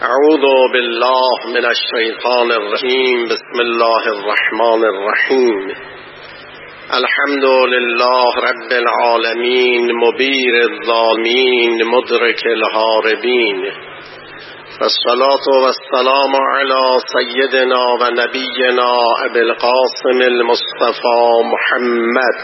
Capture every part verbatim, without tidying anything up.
اعوذ بالله من الشیطان الرجیم. بسم الله الرحمن الرحیم. الحمد لله رب العالمین، مبیر الظالمین، مدرک الهاربین. والصلاة والسلام على سیدنا و نبینا ابی القاسم المصطفى محمد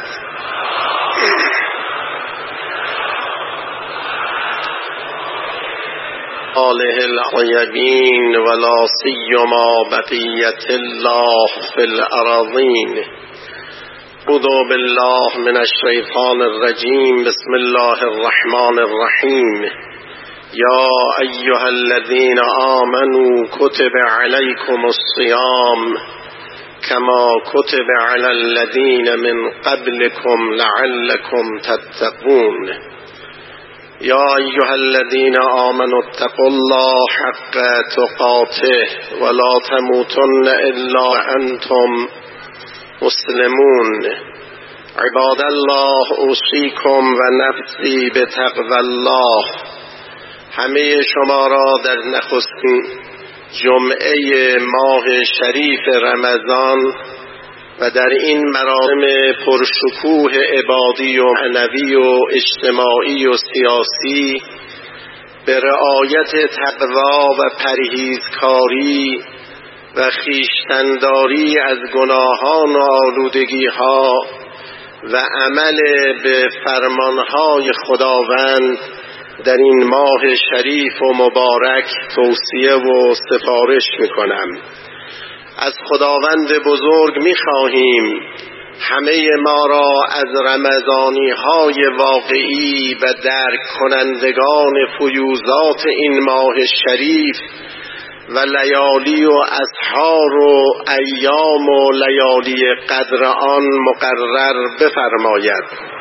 آله الطیبین ولا سیما بقیة الله فی الارضین. اعوذ بالله من الشیطان الرجیم. بسم الله الرحمن الرحیم. یا ایها الذین آمنوا کتب علیکم الصیام کما کتب علی الذین من قبلکم لعلکم تتقون. یا ایها الذین آمنوا اتقوا الله حق تقاته ولا تموتن الا وانتم مسلمون. عباد الله اوصیکم و نفسی بتقوی الله. همه شما را در نخستین جمعه ماه شریف رمضان و در این مراسم پرشکوه عبادی و معنوی و اجتماعی و سیاسی به رعایت تقوا و پرهیزکاری و خویشتن‌داری از گناهان و آلودگی‌ها و عمل به فرمانهای خداوند در این ماه شریف و مبارک توصیه و سفارش می‌کنم. از خداوند بزرگ می‌خواهیم همه ما را از رمضانی های واقعی و درک کنندگان فیوزات این ماه شریف و لیالی و اسحار و ایام و لیالی قدر آن مقرر بفرماید.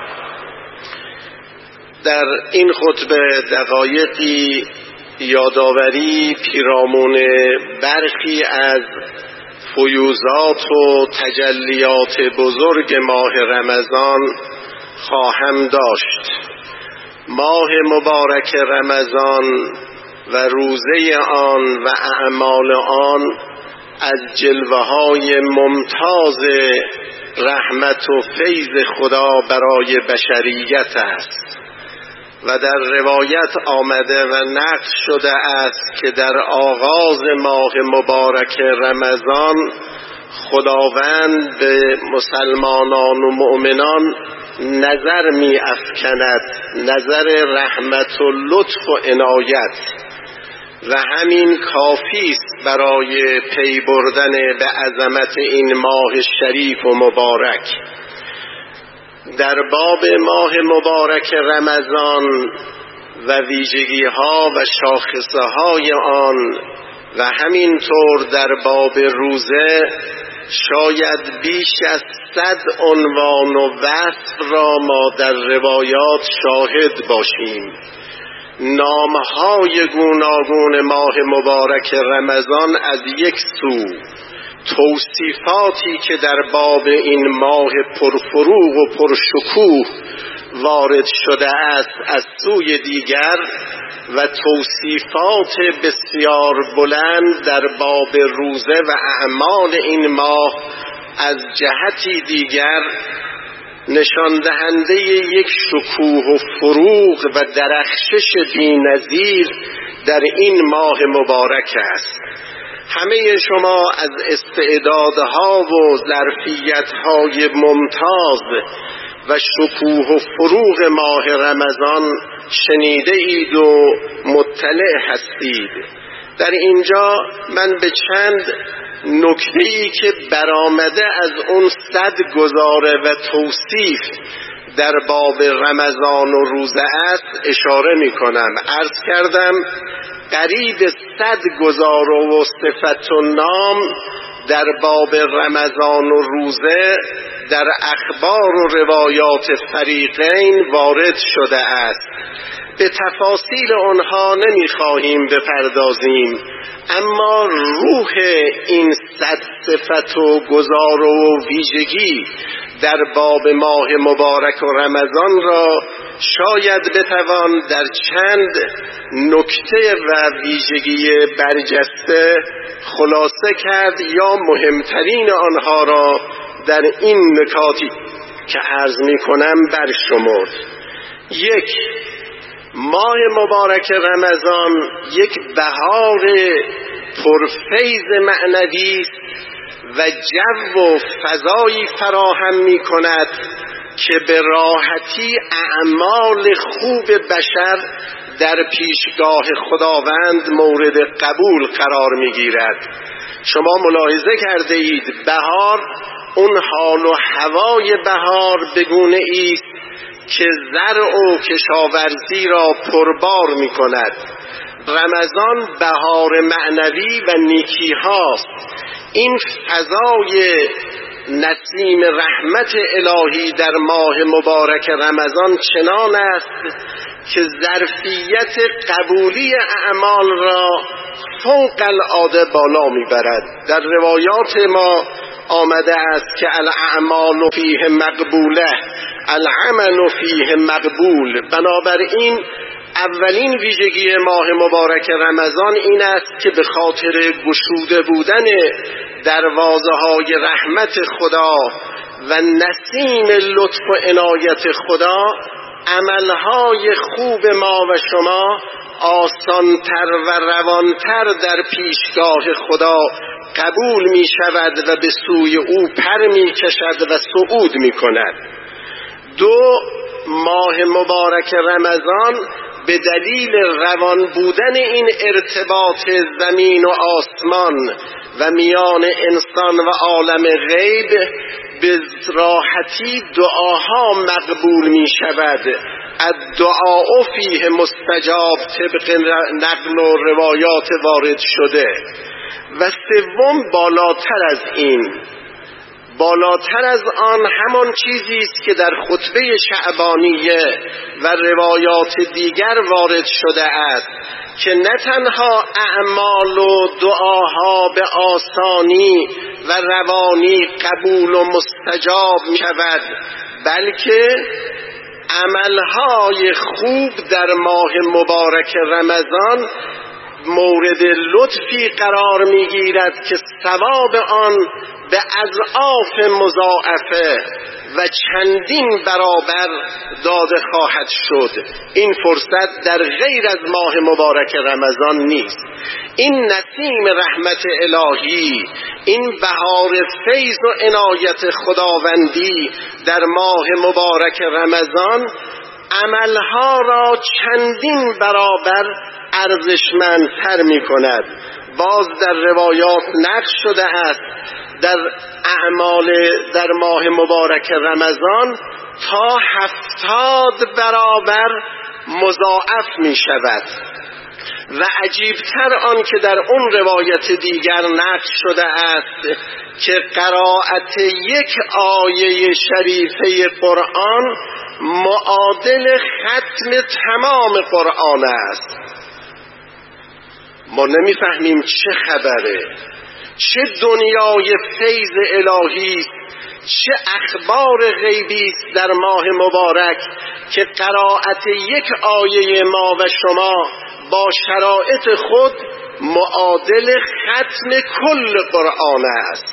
در این خطبه دقایقی یادآوری پیرامون برخی از فیوزات و تجلیات بزرگ ماه رمضان خواهم داشت. ماه مبارک رمضان و روزه آن و اعمال آن از جلوه‌های ممتاز رحمت و فیض خدا برای بشریت است و در روایت آمده و نقل شده است که در آغاز ماه مبارک رمضان خداوند به مسلمانان و مؤمنان نظر می افکند، نظر رحمت و لطف و عنایت، و همین کافی است برای پی بردن به عظمت این ماه شریف و مبارک. در باب ماه مبارک رمضان و ویژگی ها و شاخصه های آن و همینطور در باب روزه شاید بیش از صد عنوان و وصف را ما در روایات شاهد باشیم. نامهای گوناگون ماه مبارک رمضان از یک سو، توصیفاتی که در باب این ماه پرفروغ و پرشکوه وارد شده است از سوی دیگر، و توصیفات بسیار بلند در باب روزه و اعمال این ماه از جهتی دیگر، نشان دهنده یک شکوه و فروغ و درخشش بی‌نظیر در این ماه مبارک است. همه شما از استعدادها و ظرفیت‌های ممتاز و شکوه و فروغ ماه رمضان شنیده اید و مطلع هستید. در اینجا من به چند نکته‌ای که برآمده از اون صد گزاره و توصیف در باب رمضان و روزه است اشاره می کنم. عرض کردم قریب صد گزاره و صفت و نام در باب رمضان و روزه در اخبار و روایات فریقین وارد شده است. به تفاصیل آنها نمیخواهیم بپردازیم، اما روح این صد صفت و گزاره و ویژگی در باب ماه مبارک و رمضان را شاید بتوان در چند نکته و ویژگی برجسته خلاصه کرد یا مهمترین آنها را در این نکاتی که عرض می کنم برشمرد. یک، ماه مبارک رمضان یک بهار پرفیض معنوی و جو و فضایی فراهم می کند که به راحتی اعمال خوب بشر در پیشگاه خداوند مورد قبول قرار می گیرد. شما ملاحظه کرده اید بهار، اون حال و هوای بهار بگونه ایست که زرع و کشاورزی را پربار می کند. رمضان بهار معنوی و نیکی هاست. این فضای نسیم رحمت الهی در ماه مبارک رمضان چنان است که ظرفیت قبولی اعمال را فوق العاده بالا میبرد. در روایات ما آمده است که الاعمال فیه مقبوله، العمل فیه مقبول. بنابراین اولین ویژگی ماه مبارک رمضان این است که به خاطر گشوده بودن دروازه های رحمت خدا و نسیم لطف و عنایت خدا، عملهای خوب ما و شما آسانتر و روانتر در پیشگاه خدا قبول می شود و به سوی او پر می کشد و صعود می کند. دو، ماه مبارک رمضان به دلیل روان بودن این ارتباط زمین و آسمان و میان انسان و عالم غیب به راحتی دعاها مقبول می شود. الدعاء فیه مستجاب طبق نقل و روایات وارد شده. و سوم، بالاتر از این، بالاتر از آن همان چیزی است که در خطبه شعبانیه و روایات دیگر وارد شده است که نه تنها اعمال و دعاها به آسانی و روانی قبول و مستجاب می شود، بلکه عملهای خوب در ماه مبارک رمضان مورد لطفی قرار می گیرد که ثواب آن به اضعاف مضاعفه و چندین برابر داده خواهد شد. این فرصت در غیر از ماه مبارک رمضان نیست. این نسیم رحمت الهی، این بهار فیض و عنایت خداوندی در ماه مبارک رمضان عملها را چندین برابر ارزشمندتر می کند. باز در روایات نقل شده است در اعمال در ماه مبارک رمضان تا هفتاد برابر مضاعف می شود. و عجیبتر آن که در اون روایت دیگر نقل شده است که قرائت یک آیه شریفه قرآن معادل ختم تمام قرآن است. ما نمیفهمیم چه خبره، چه دنیای فیض الهی، چه اخبار غیبی است در ماه مبارک که قرائت یک آیه ما و شما با شرایط خود معادل ختم کل قرآن است.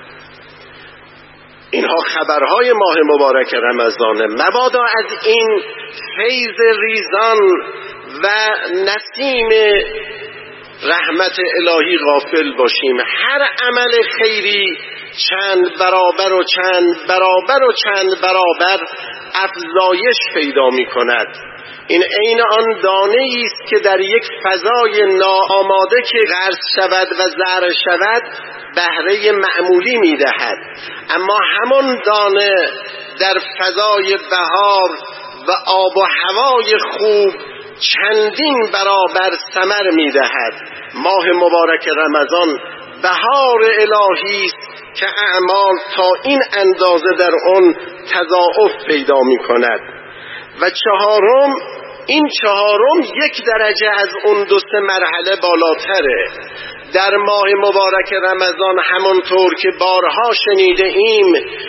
اینها خبرهای ماه مبارک رمضانه. مبادا از این فیض ریزان و نسیم رحمت الهی غافل باشیم. هر عمل خیری چند برابر و چند برابر و چند برابر افزایش پیدا می کند. این عین آن دانه است که در یک فضای ناآماده که غرس شود و زرع شود بهره معمولی می دهد، اما همان دانه در فضای بهار و آب و هوای خوب چندین برابر ثمر می دهد. ماه مبارک رمضان بهار الهی است که اعمال تا این اندازه در آن تضاعف پیدا می کند. و چهارم، این چهارم یک درجه از اون دو سه مرحله بالاتره. در ماه مبارک رمضان همانطور که بارها شنیده ایم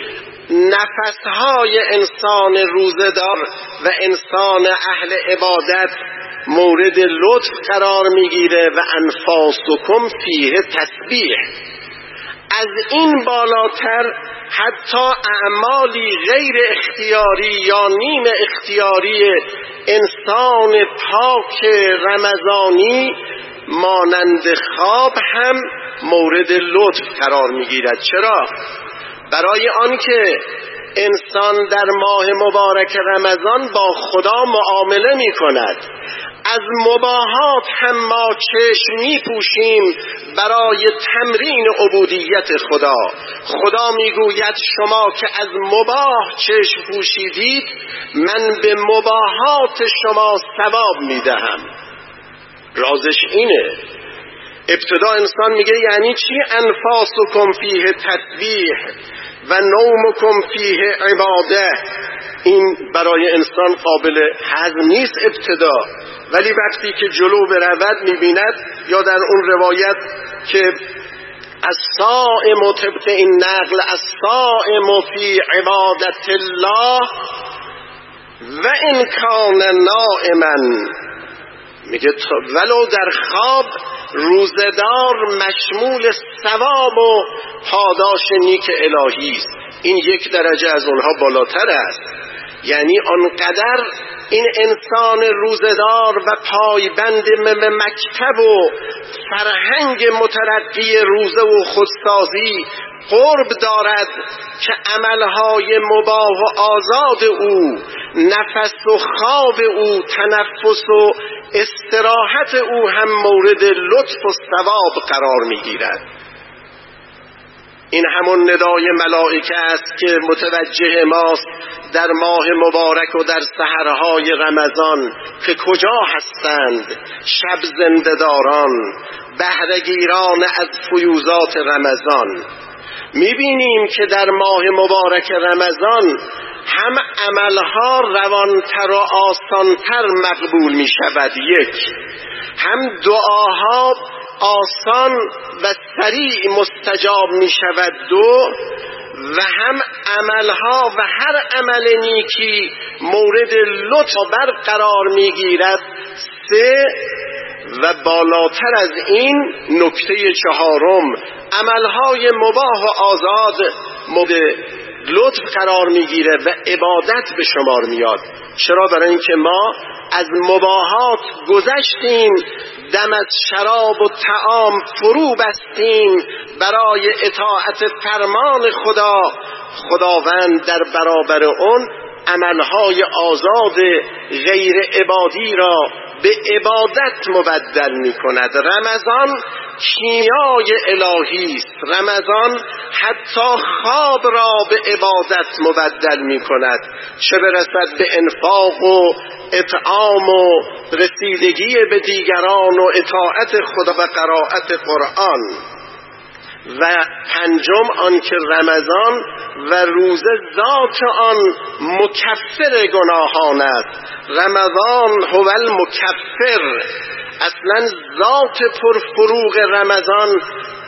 نفسهای انسان روزدار و انسان اهل عبادت مورد لطف قرار میگیره و انفاسکم فیه تسبیح. از این بالاتر حتی اعمالی غیر اختیاری یا نیم اختیاری انسان پاک رمضانی مانند خواب هم مورد لطف قرار میگیرد. چرا؟ برای آنکه انسان در ماه مبارک رمضان با خدا معامله می کند. از مباحات هم ما چشم می پوشیم برای تمرین عبودیت خدا. خدا می گوید شما که از مباح چشم پوشیدید من به مباحات شما ثواب می دهم. رازش اینه. ابتدا انسان میگه یعنی چی انفاسکم فیه تسبیح و نومکم فیه عباده؟ این برای انسان قابل هضم نیست ابتدا، ولی وقتی که جلو برود میبیند، یا در اون روایت که الصائم طبق این نقل الصائم فی عبادت الله و ان کان نائما، میگه ولو در خواب روزدار مشمول ثواب و پاداش نیک الهی است. این یک درجه از اونها بالاتر است. یعنی آنقدر این انسان روزدار و پایبند به مکتب و فرهنگ مترقی روزه و خودسازی قرب دارد که عملهای مباح و آزاد او، نفس و خواب او، تنفس و استراحت او هم مورد لطف و ثواب قرار میگیرد. این همون ندای ملائکه است که متوجه ماست در ماه مبارک و در سحرهای رمضان که کجا هستند شب زنده‌داران، بهره‌گیران از فیوزات رمضان. میبینیم که در ماه مبارک رمضان هم عملها روانتر و آسانتر مقبول می شود، یک، هم دعاها آسان و سریع مستجاب می شود، دو، و هم عملها و هر عمل نیکی مورد لطف بر قرار می گیرد، سه، و بالاتر از این نکته چهارم، عملهای مباح و آزاد مورد لطف قرار میگیره و عبادت به شمار میاد. چرا؟ برای اینکه ما از مباحات گذشتیم، دم از شراب و طعام فرو بستیم برای اطاعت فرمان خدا. خداوند در برابر اون عملهای آزاد غیر عبادی را به عبادت مبدل می کند. رمضان کیمیای الهی است. رمضان حتی خواب را به عبادت مبدل می کند، چه برسد به انفاق و اطعام و رسیدگی به دیگران و اطاعت خدا و قرائت قرآن. و پنجم آنکه رمضان و روزه ذات آن مکفر گناهان است. رمضان هو المکفر، اصلا ذات پرفروغ رمضان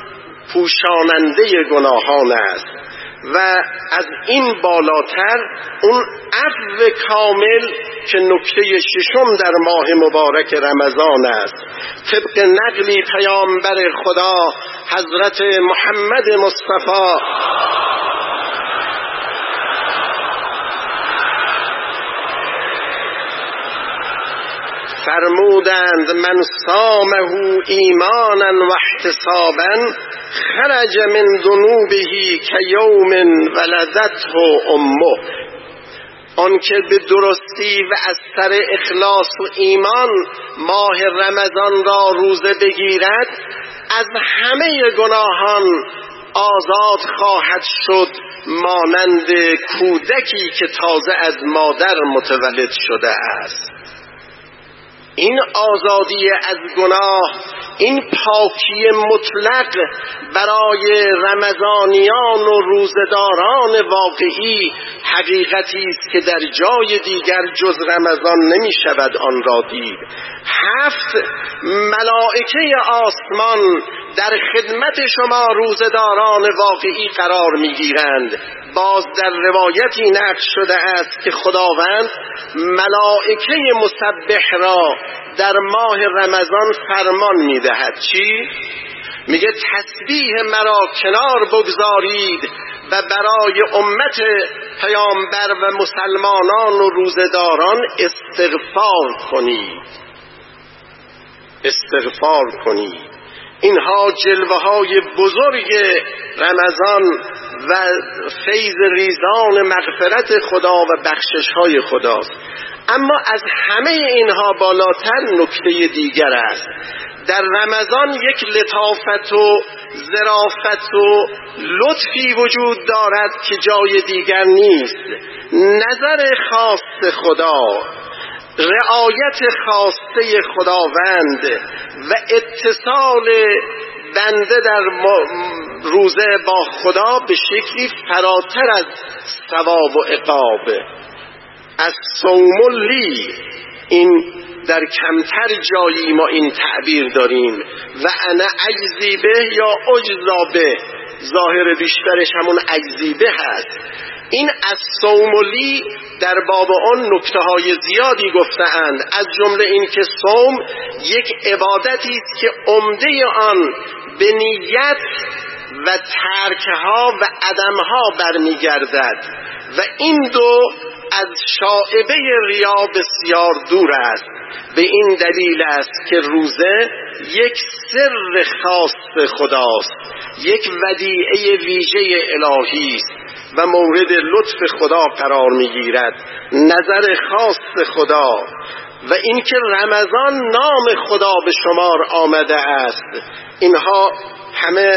پوشاننده گناهان است. و از این بالاتر اون عفو کامل که نکته ششم در ماه مبارک رمضان است. طبق نقلی پیامبر خدا حضرت محمد مصطفی فرمودند من صامه ایمانا و احتسابا خرج من ذنوبه کیوم ولدته امه. آن که به درستی و از سر اخلاص و ایمان ماه رمضان را روزه بگیرد، از همه گناهان آزاد خواهد شد، مانند کودکی که تازه از مادر متولد شده است. این آزادی از گناه، این پاکی مطلق برای رمضانیان و روزداران واقعی حقیقتی است که در جای دیگر جز رمضان نمی شود آن را دید. هفت ملائکه آسمان در خدمت شما روزداران واقعی قرار می گیرند. باز در روایتی نقل شده است که خداوند ملائکه مسبح را در ماه رمضان فرمان می‌دهد. چی؟ میگه تسبیح مرا کنار بگذارید و برای امت پیامبر و مسلمانان و روزداران استغفار کنید. استغفار کنید. اینها جلوه های بزرگ رمضان و فیض ریزان مغفرت خدا و بخشش های خداست. اما از همه اینها بالاتر نکته دیگر است. در رمضان یک لطافت و ظرافت و لطفی وجود دارد که جای دیگر نیست. نظر خاص خدا، رعایت خاصه خداوند و اتصال بنده در روزه با خدا به شکلی فراتر از ثواب و عقاب. از صوم لی، این در کمتر جایی ما این تعبیر داریم و انا اجزی به یا اجزا به، ظاهر بیشترش همون اجزی به هست. این از صوم لی در باب آن نکته های زیادی گفته‌اند، از جمله این که صوم یک عبادتی است که عمده آن به نیت و ترکها و عدمها برمیگردد و این دو از شائبه ریا بسیار دور است. به این دلیل است که روزه یک سر خاص خداست، یک ودیعه ویژه الهی است و مورد لطف خدا قرار میگیرد، نظر خاص خدا. و اینکه رمضان نام خدا به شمار آمده است، اینها همه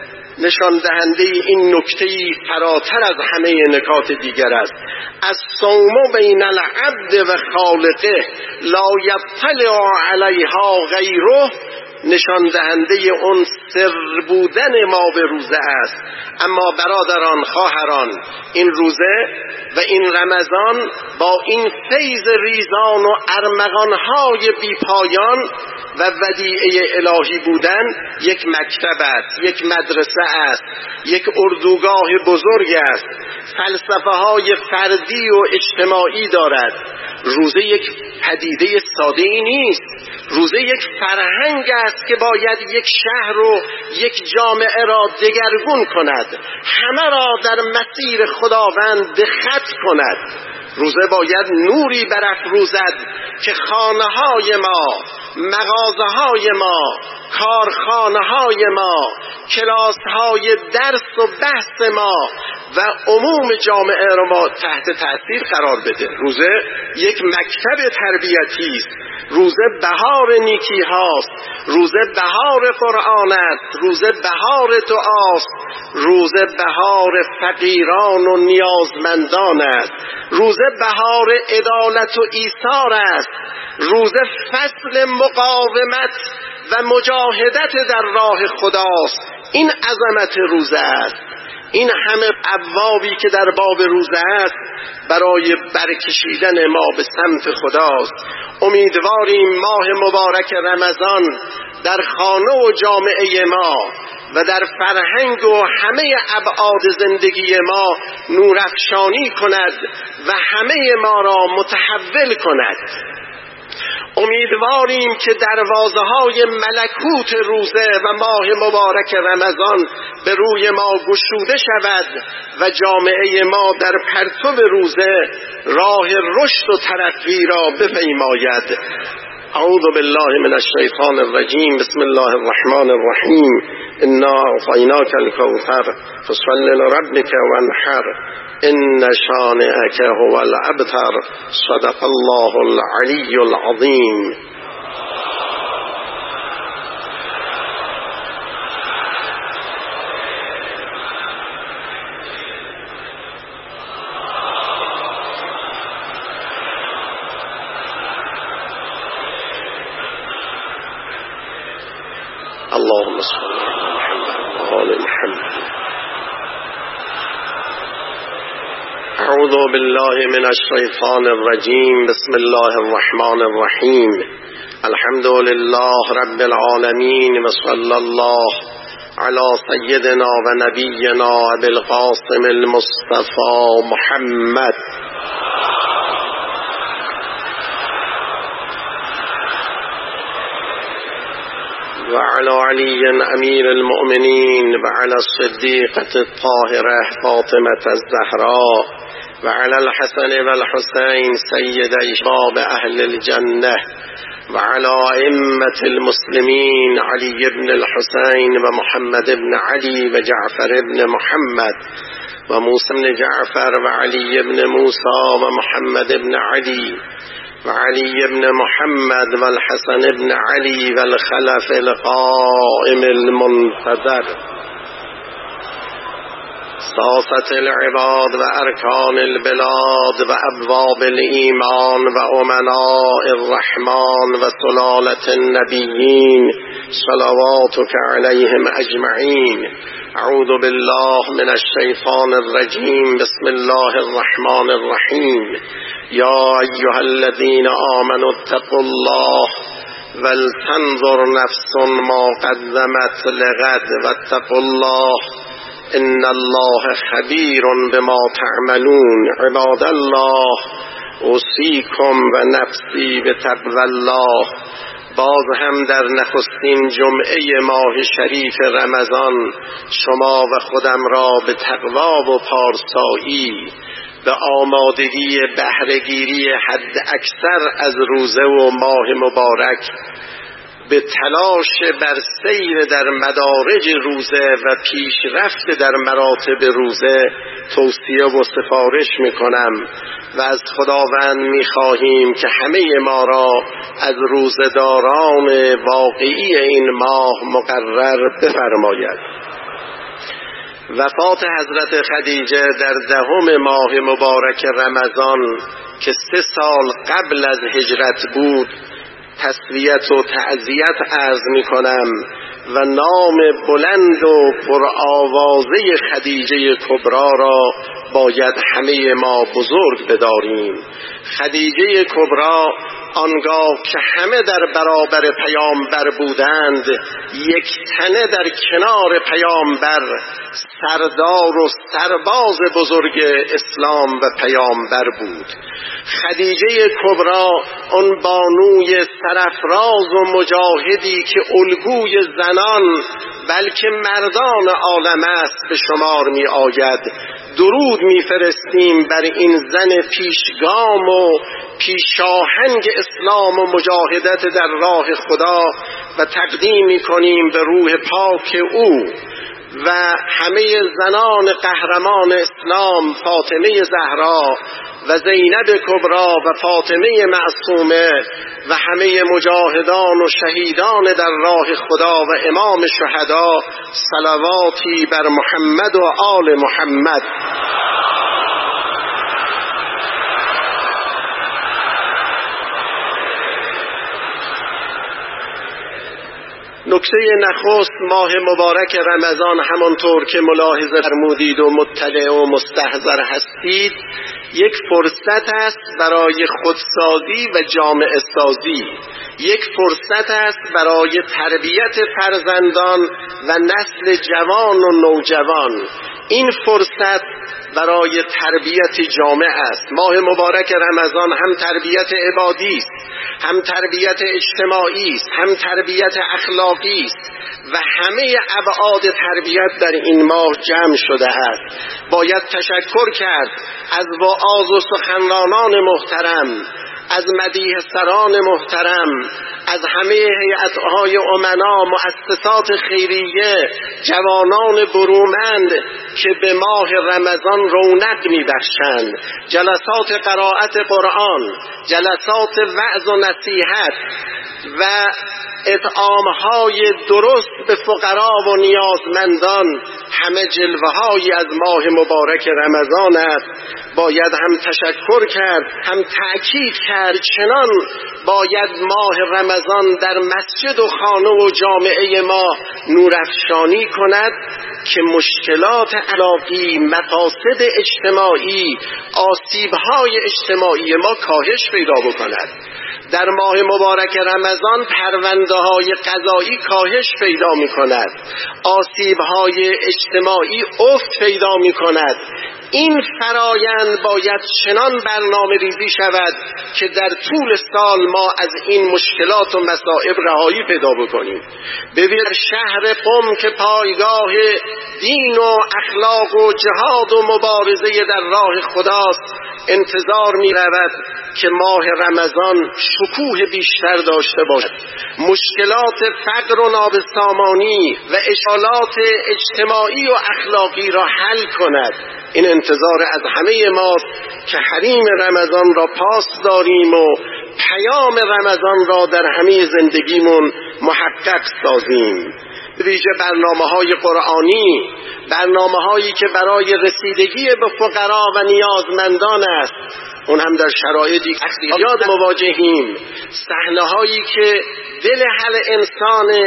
نشان دهنده این نکته‌ای فراتر از همه نکات دیگر است. از صوم بین العبد و خالقه لا یطلع علیها غیره، نشان دهنده اون سر بودن ما به روزه است. اما برادران، خواهران، این روزه و این رمضان با این فیض ریزان و ارمغانهای بیپایان و ودیعه الهی بودن یک مکتب است، یک مدرسه است، یک اردوگاه بزرگ است، فلسفه های فردی و اجتماعی دارد. روزه یک پدیده ساده ای نیست. روزه یک فرهنگ است که باید یک شهر و یک جامعه را دگرگون کند، همه را در مسیر خداوند به خط کند. روزه باید نوری برافروزد که خانه‌های ما، مغازه‌های ما، کارخانه‌های ما، کلاس‌های درس و بحث ما و عموم جامعه را ما تحت تأثیر قرار بده. روزه یک مکتب تربیتی است. روزه بهار نیکی هاست، روزه بهار قرآن است، روزه بهار دعاست، روزه بهار فقیران و نیازمندان است، روزه بهار عدالت و ایثار است، روزه فصل مقاومت و مجاهدت در راه خداست. این عظمت روزه است. این همه ابوابی که در باب روزه است برای برکشیدن ما به سمت خداست. امیدواریم ماه مبارک رمضان در خانه و جامعه ما و در فرهنگ و همه ابعاد زندگی ما نورافشانی کند و همه ما را متحول کند. امیدواریم که دروازه‌های ملکوت روزه و ماه مبارک رمضان به روی ما گشوده شود و جامعه ما در پرتو روزه راه رشد و ترقی را بپیماید. اعوذ بالله من الشیطان الرجیم. بسم الله الرحمن الرحیم. انا اعطیناک الکوثر فصل لربک وانحر ان شانئک هو الابتر. صدق الله العلی العظیم. اللهم صل على محمد وآل محمد. اعوذ بالله من الشیطان الرجیم. بسم الله الرحمن الرحیم. الحمد لله رب العالمین و صلی الله على سيدنا ونبينا أبي القاسم المصطفى محمد وعلى علي أمير المؤمنين وعلى الصديقة الطاهرة فاطمة الزهراء وعلى الحسن والحسين سيدي شباب أهل الجنة وعلى أئمة المسلمين علي بن الحسين ومحمد بن علي وجعفر بن محمد وموسى بن جعفر وعلي بن موسى ومحمد بن علي وعلي بن محمد والحسن بن علي والخلف القائم المنتظر ساسة العباد وأركان البلاد وأبواب الإيمان وأمناء الرحمن وسلالة النبيين صلواتك عليهم أجمعين. أعوذ بالله من الشيطان الرجيم. بسم الله الرحمن الرحيم. يا أيها الذين آمنوا اتقوا الله ولتنظر نفس ما قدمت لغد واتقوا الله إن الله خبير بما تعملون. عباد الله اوصیکم و نفسی به تقوی الله. باز هم در نخستین جمعه ماه شریف رمضان شما و خودم را به تقوی و پارسایی، به آمادگی بهره‌گیری حد اکثر از روزه و ماه مبارک، به تلاش بر سیر در مدارج روزه و پیشرفت در مراتب روزه توصیه و سفارش میکنم و از خداوند میخواهیم که همه ما را از روزه‌داران واقعی این ماه مقرر بفرماید. وفات حضرت خدیجه در دهم ماه مبارک رمضان که سه سال قبل از هجرت بود تسلیت و تعزیت عرض می کنم و نام بلند و پرآوازه خدیجه کبری را باید همه ما بزرگ بداریم. خدیجه کبری آنگاه که همه در برابر پیامبر بودند، یک تنه در کنار پیامبر سردار و سرباز بزرگ اسلام و پیامبر بود. خدیجه کبری آن بانوی سرافراز و مجاهدی که الگوی زنان بلکه مردان عالم است به شمار می آید. درود می فرستیم بر این زن پیشگام و پیشاهنگ اسلام و مجاهدت در راه خدا و تقدیم می کنیم به روح پاک او و همه زنان قهرمان اسلام، فاطمه زهرا و زینب کبری و فاطمه معصومه و همه مجاهدان و شهیدان در راه خدا و امام شهدا، صلواتی بر محمد و آل محمد. نکته نخست، ماه مبارک رمضان همانطور که ملاحظه فرمودید و مطلع و مستحضر هستید، یک فرصت است برای خودسازی و جامعه سازی، یک فرصت است برای تربیت فرزندان و نسل جوان و نوجوان. این فرصت برای تربیت جامعه است. ماه مبارک رمضان هم تربیت عبادی است، هم تربیت اجتماعی است، هم تربیت اخلاقی است و همه ابعاد تربیت در این ماه جمع شده است. باید تشکر کرد از وعاظ و سخنرانان محترم، از مدیح سران محترم، از همه هیئت‌های امنا، مؤسسات خیریه، جوانان برومند که به ماه رمضان رونق می‌بخشند. جلسات قرائت قرآن، جلسات وعظ و نصیحت و اطعام‌های درست به فقرا و نیازمندان، همه جلوه‌هایی از ماه مبارک رمضان است. باید هم تشکر کرد، هم تأکید کرد چنان باید ماه رمضان در مسجد و خانه و جامعه ما نورافشانی کند که مشکلات اخلاقی، مفاسد اجتماعی، آسیب‌های اجتماعی ما کاهش پیدا بکند. در ماه مبارک رمضان پرونده های قضایی کاهش پیدا می کند، آسیب های اجتماعی افت پیدا می کند. این فرایند باید چنان برنامه ریزی شود که در طول سال ما از این مشکلات و مصائب رهایی پیدا بکنیم. ببین شهر قم که پایگاه دین و اخلاق و جهاد و مبارزه در راه خداست، انتظار می رود که ماه رمضان شکوه بیشتر داشته باشد، مشکلات فقر و نابسامانی و اشکالات اجتماعی و اخلاقی را حل کند. این انتظار از همه ماست که حریم رمضان را پاس داریم و پیام رمضان را در همه زندگیمون محقق سازیم. ویژه برنامه‌های قرآنی، برنامه‌هایی که برای رسیدگی به فقرا و نیازمندان است، اون هم در شرایطی اختیارات مواجهیم، صحنه‌هایی که دل هر انسان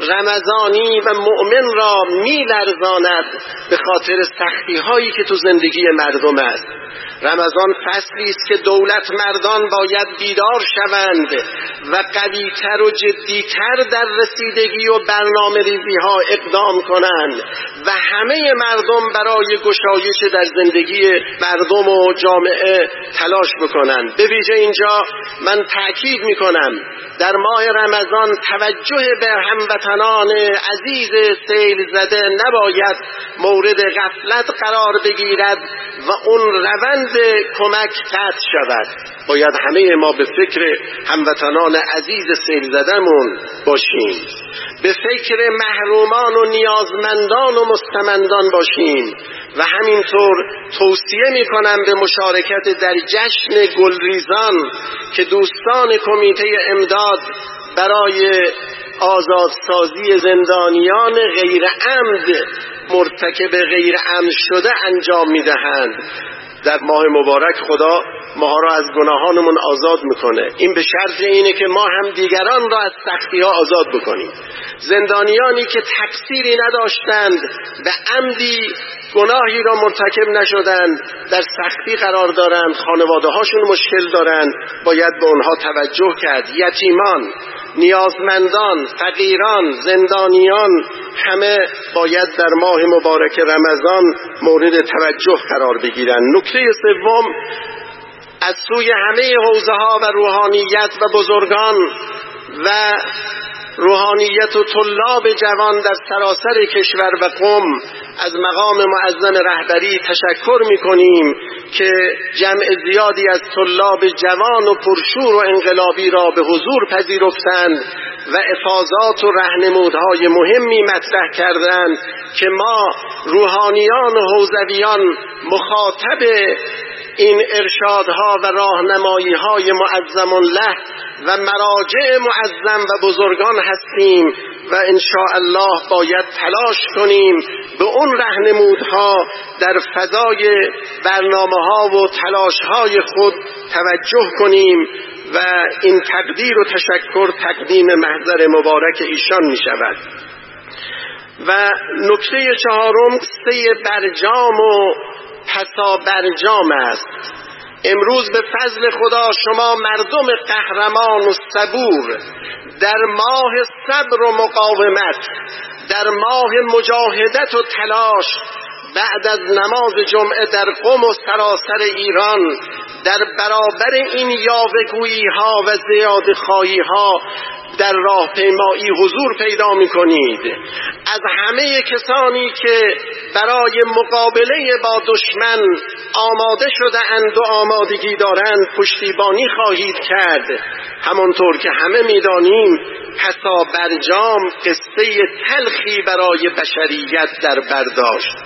رمضانی و مؤمن را می‌لرزاند به خاطر سختی‌هایی که تو زندگی مردم است. رمضان فصلی است که دولت مردان باید بیدار شوند و قوی‌تر و جدی‌تر در رسیدگی و برنامه ریزی ها اقدام کنند و همه مردم برای گشایش در زندگی مردم و جامعه تلاش بکنند. به ویژه اینجا من تأکید میکنم در ماه رمضان توجه به هموطنان عزیز سیل زده نباید مورد غفلت قرار بگیرد و اون روند کمک قطع شود. باید همه ما به فکر هموطنان عزیز سیل زده‌مون باشیم، به فکر محرومان و نیازمندان و مستمندان باشیم و همینطور توصیه میکنم به مشارکت در جشن گلریزان که دوستان کمیته امداد برای آزادسازی زندانیان غیر عمد مرتکب غیر عمد شده انجام میدهند. در ماه مبارک خدا ما را از گناهانمون آزاد میکنه. این به شرط اینه که ما هم دیگران را از سختی ها آزاد بکنیم. زندانیانی که تقصیری نداشتند، به عمدی گناهی را مرتکب نشدند، در سختی قرار دارند، خانواده هاشون مشکل دارند، باید به اونها توجه کرد. یتیمان، نیازمندان، فقیران، زندانیان همه باید در ماه مبارک رمضان مورد توجه قرار بگیرند. نکته سوم، از سوی همه حوزه ها و روحانیت و بزرگان و روحانیت و طلاب جوان در سراسر کشور و قم از مقام معظم رهبری تشکر می‌کنیم که جمع زیادی از طلاب جوان و پرشور و انقلابی را به حضور پذیرفتند و افاضات و راهنمودهای مهمی مطرح کردند که ما روحانیان و حوزویان مخاطب این ارشادها و راهنمایی‌های معظم الله و مراجع معظم و بزرگان هستیم و انشاءالله باید تلاش کنیم به اون راهنمودها در فضای برنامه‌ها و تلاش‌های خود توجه کنیم و این تقدیر و تشکر تقدیم محضر مبارک ایشان می شود. و نکته چهارم، قصه برجام و پسا برجام است. امروز به فضل خدا شما مردم قهرمان و صبور در ماه صبر و مقاومت، در ماه مجاهدت و تلاش، بعد از نماز جمعه در قم و سراسر ایران در برابر این یاوه‌گویی ها و زیادخواهی ها در راهپیمایی حضور پیدا می کنید. از همه کسانی که برای مقابله با دشمن آماده شده اند و آمادگی دارند پشتیبانی خواهید کرد. همانطور که همه می دانیم پسا برجام قصه تلخی برای بشریت در برداشت.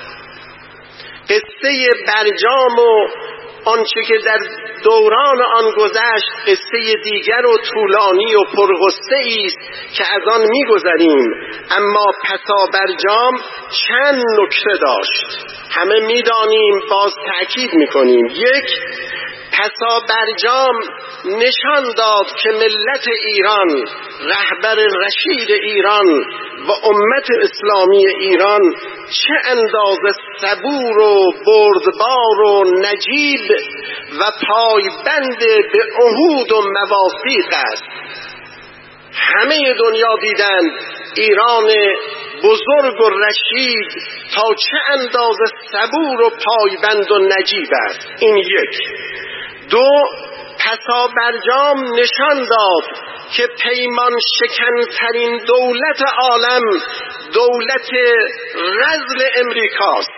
قصه برجام و آنچه که در دوران آن گذشت قصه دیگر و طولانی و پرغصه است که از آن می‌گذریم، اما پسا برجام چند نکته داشت. همه می‌دانیم، باز تأکید می‌کنیم. یک، پسا برجام نشان داد که ملت ایران، رهبر رشید ایران و امت اسلامی ایران چه اندازه صبور و بردبار و نجیب و پایبند به عهود و مواثیق است. همه دنیا دیدند ایران بزرگ و رشید تا چه اندازه صبور و پایبند و نجیب است. این یک. دو، پسا برجام نشان داد که پیمان شکنترین دولت عالم دولت رذل امریکاست.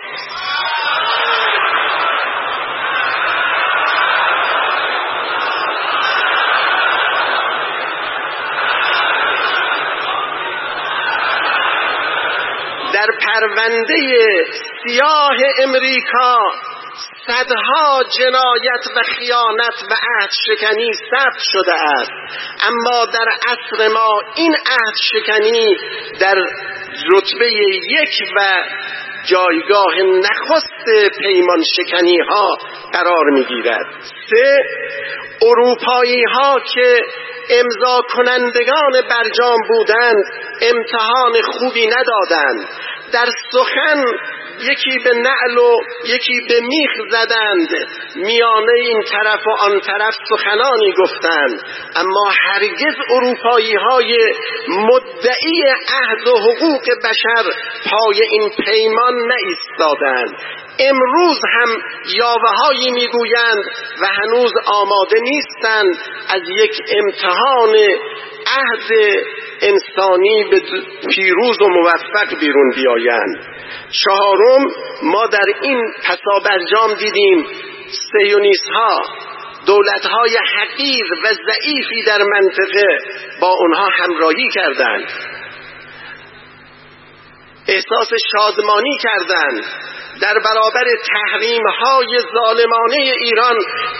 در پرونده سیاه امریکا صدها جنایت و خیانت و عهد شکنی ثبت شده است، اما در عصر ما این عهد شکنی در رتبه یک و جایگاه نخست پیمان شکنی ها قرار می گیرد. سه، اروپایی ها که امضا کنندگان برجام بودند امتحان خوبی ندادند. در سخن یکی به نعل و یکی به میخ زدند، میانه این طرف و آن طرف سخنانی گفتند، اما هرگز اروپایی های مدعی عهد و حقوق بشر پای این پیمان نایستادند. امروز هم یاوه‌هایی میگویند و هنوز آماده نیستند از یک امتحان عهد انسانی به پیروز و موفق بیرون بیایند. چهارم، ما در این پسابرجام دیدیم صهیونیست ها دولت های حقیر و ضعیفی در منطقه با اونها همراهی کردند، احساس شادمانی کردند، در برابر تحریم های ظالمانه ایران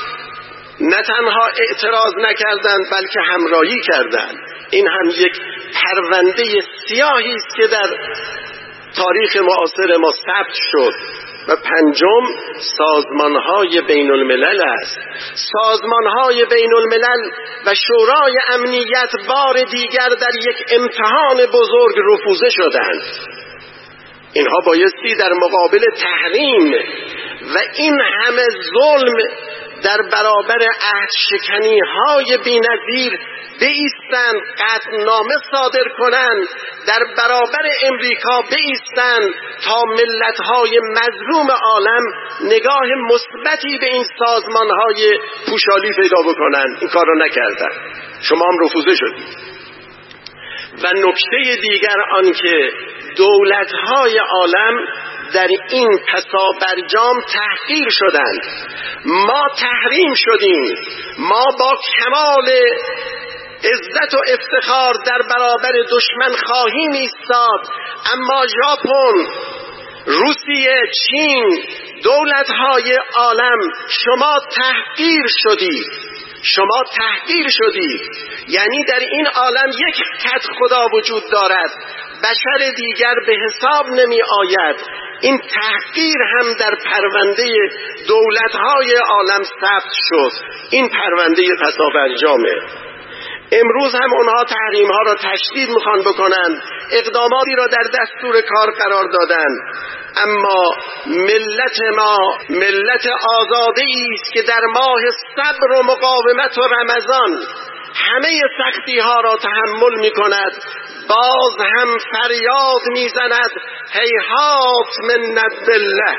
نه تنها اعتراض نکردند بلکه همراهی کردند. این هم یک پرونده سیاهی است که در تاریخ معاصر ما ثبت شد. و پنجم، سازمان‌های بین الملل است. سازمان‌های بین الملل و شورای امنیت بار دیگر در یک امتحان بزرگ رفوزه شدند. اینها بایستی در مقابل تحریم و این همه ظلم در برابر عهد شکنی های بی‌نظیر بایستند، قطعنامه صادر کنند، در برابر امریکا بایستند تا ملت‌های مظلوم عالم نگاه مثبتی به این سازمان‌های پوشالی پیدا بکنند. این کار را نکردند. شما هم رفوزه شدید. و نکته دیگر آن که دولت‌های عالم در این پسابرجام تحقیر شدند. ما تحریم شدیم. ما با کمال عزت و افتخار در برابر دشمن خواهیم ایستاد، اما ژاپن، روسیه، چین، دولت‌های عالم شما تحقیر شدید. شما تحقیر شدید. یعنی در این عالم یک کد خدا وجود دارد، بشر دیگر به حساب نمی آید. این تحقیر هم در پرونده دولت‌های عالم ثبت شد. این پرونده پسابرجامه. امروز هم اونها تحریم‌ها را تشدید میخوان بکنند، اقداماتی را در دستور کار قرار دادند، اما ملت ما ملت آزاده‌ای است که در ماه صبر و مقاومت و رمضان همه سختی‌ها را تحمل می‌کند، باز هم فریاد می‌زند هیهات من بالله.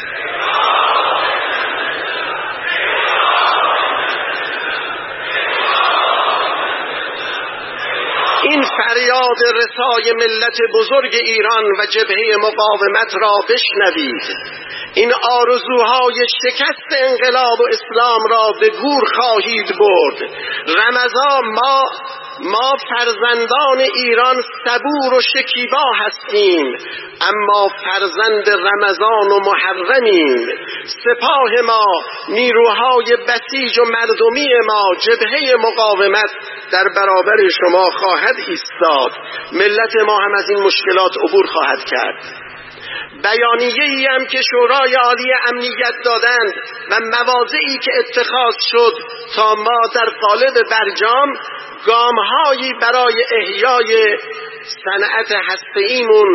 این فریاد رسای ملت بزرگ ایران و جبهه مقاومت را بشنوید. این آرزوهای شکست انقلاب و اسلام را به گور خواهید برد. رمضان ما ما فرزندان ایران صبور و شکیبا هستیم، اما فرزند رمضان و محرمیم. سپاه ما، نیروهای بسیج و مردمی ما، جبهه مقاومت در برابر شما خواهد ایستاد. ملت ما هم از این مشکلات عبور خواهد کرد. بیانیه‌ای هم که شورای عالی امنیت دادند و مواضعی که اتخاذ شد تا ما در قالب برجام گام‌هایی برای احیای صنعت هسته‌ایمون،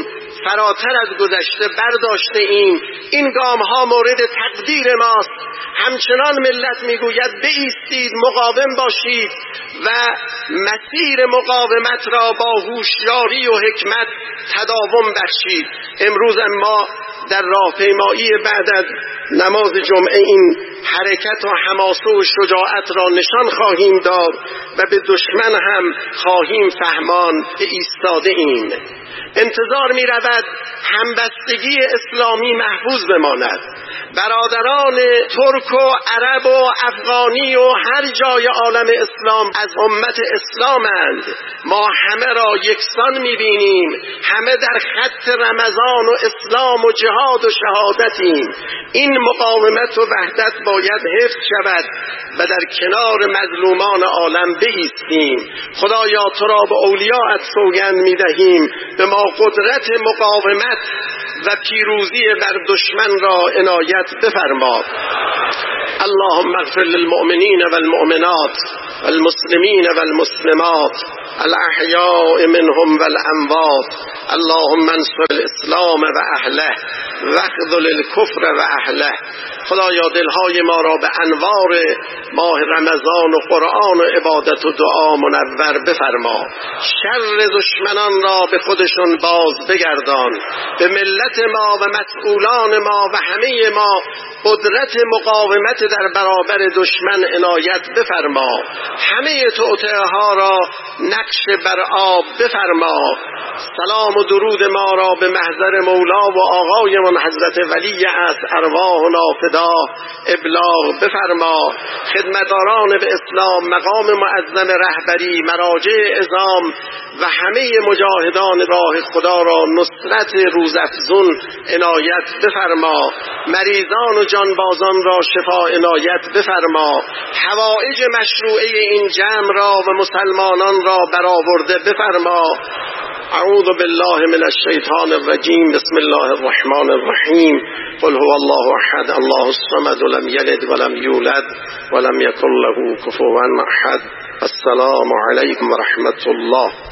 فراتر از گذشته برداشته ایم. این گام ها مورد تقدیر ماست. همچنان ملت میگوید بایستید، مقاوم باشید و مسیر مقاومت را با هوشیاری و حکمت تداوم بخشید. امروز ما در راهپیمایی بعد از نماز جمعه این حرکت و حماسه و شجاعت را نشان خواهیم داد و به دشمن هم خواهیم فهمان که ایستاده ایم. انتظار می رود همبستگی اسلامی محفوظ بماند. برادران ترک و عرب و افغانی و هر جای عالم اسلام از امت اسلامند. ما همه را یکسان می بینیم، همه در خط رمضان و اسلام و جهاد و شهادتیم. این مقاومت و وحدت باید حفظ شود و در کنار مظلومان عالم بایستیم. خدایا تو را به اولیاءت سوگند می دهیم، به ما قدرت مقاومت و پیروزی بر دشمن را عنایت بفرما. اللهم اغفر للمؤمنین والمؤمنات والمسلمین والمسلمات الاحیاء منهم والاموات. اللهم انصر الاسلام و اهله واخذل الکفر و اهله. خدایا دلهای ما را به انوار ماه رمضان و قرآن و عبادت و دعا منور بفرما. شر دشمنان را به خودشون باز بگردان. به ملت ما و مسئولان ما و همه ما قدرت مقاومت در برابر دشمن عنایت بفرما. همه توطئه ها را نقش بر آب بفرما. سلام و درود ما را به محضر مولا و آقایمان حضرت ولی از ارواحنا فداه ابلاغ بفرما. خدمتاران به اسلام، مقام معظم رهبری، مراجع عظام و همه مجاهدان راه خدا را نصرت روزافزون عنایت بفرما. مریضان و جانبازان را شفا عنایت بفرما. حوائج مشروعه این جمع را و مسلمانان را برآورده بفرما. اعوذ بالله من الشیطان الرجیم. بسم الله الرحمن الرحیم. قل هو الله احد الله الصمد لم یلد ولم یولد ولم یکن له کفوا احد. السلام علیکم و رحمت الله.